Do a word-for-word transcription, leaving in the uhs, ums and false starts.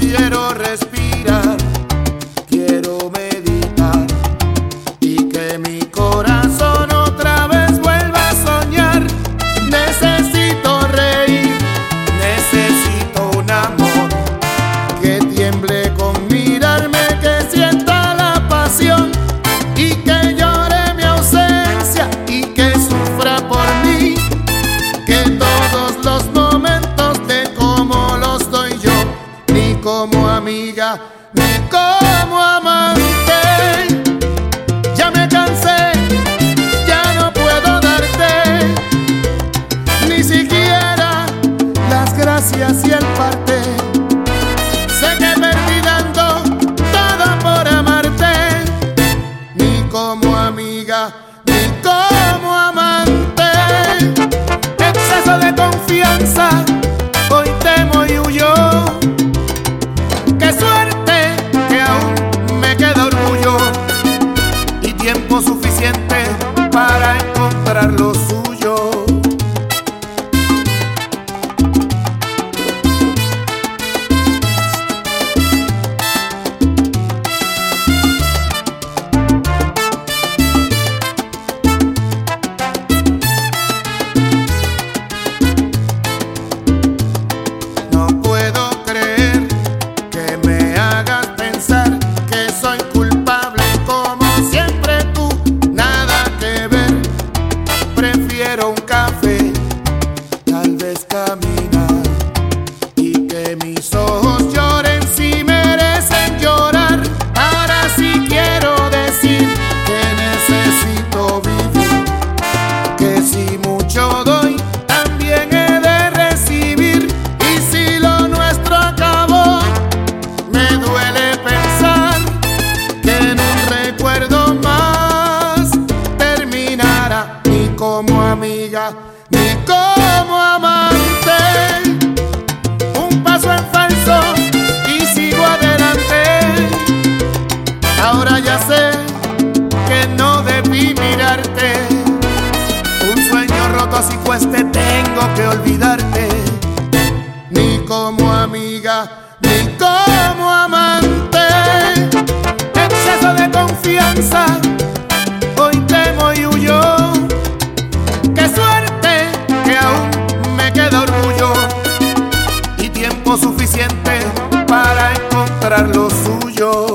quiero respirar, quiero meditar y que mi corazón otra vez vuelva a soñar. Necesito reír, necesito un amor que tiemble con mirarme, que sienta la pasión y que llore mi ausencia y que sufra por mí, que todos los momentos de cómo los doy yo, ni como amiga ni como amante. Ya me cansé, ya no puedo darte ni siquiera las gracias y el parte. Sé que perdí dando todo por amarte, ni como amiga ni como amante. Exceso de confianza, hoy temo y huyo. Qué suerte que aún me queda orgullo y tiempo suficiente para encontrar lo suyo. No puedo creer que me hagas pensar que soy culpable, como siempre tú, nada que ver. Prefiero un café, tal vez caminar, y que mis ojos lloren si merecen llorar. Ahora sí quiero decir que necesito vivir, que si mucho doy también he de recibir, y si lo nuestro acabó me duele pensar que en un recuerdo más terminará, ni como amiga ni como amante. Un paso en falso y sigo adelante. Ahora ya sé que no debí mirarte. Un sueño roto así cueste, tengo que olvidarte, ni como amiga ni como amante. Exceso de confianza, hoy temo y huyo. Qué suerte que aún me queda orgullo y tiempo suficiente para encontrar lo suyo.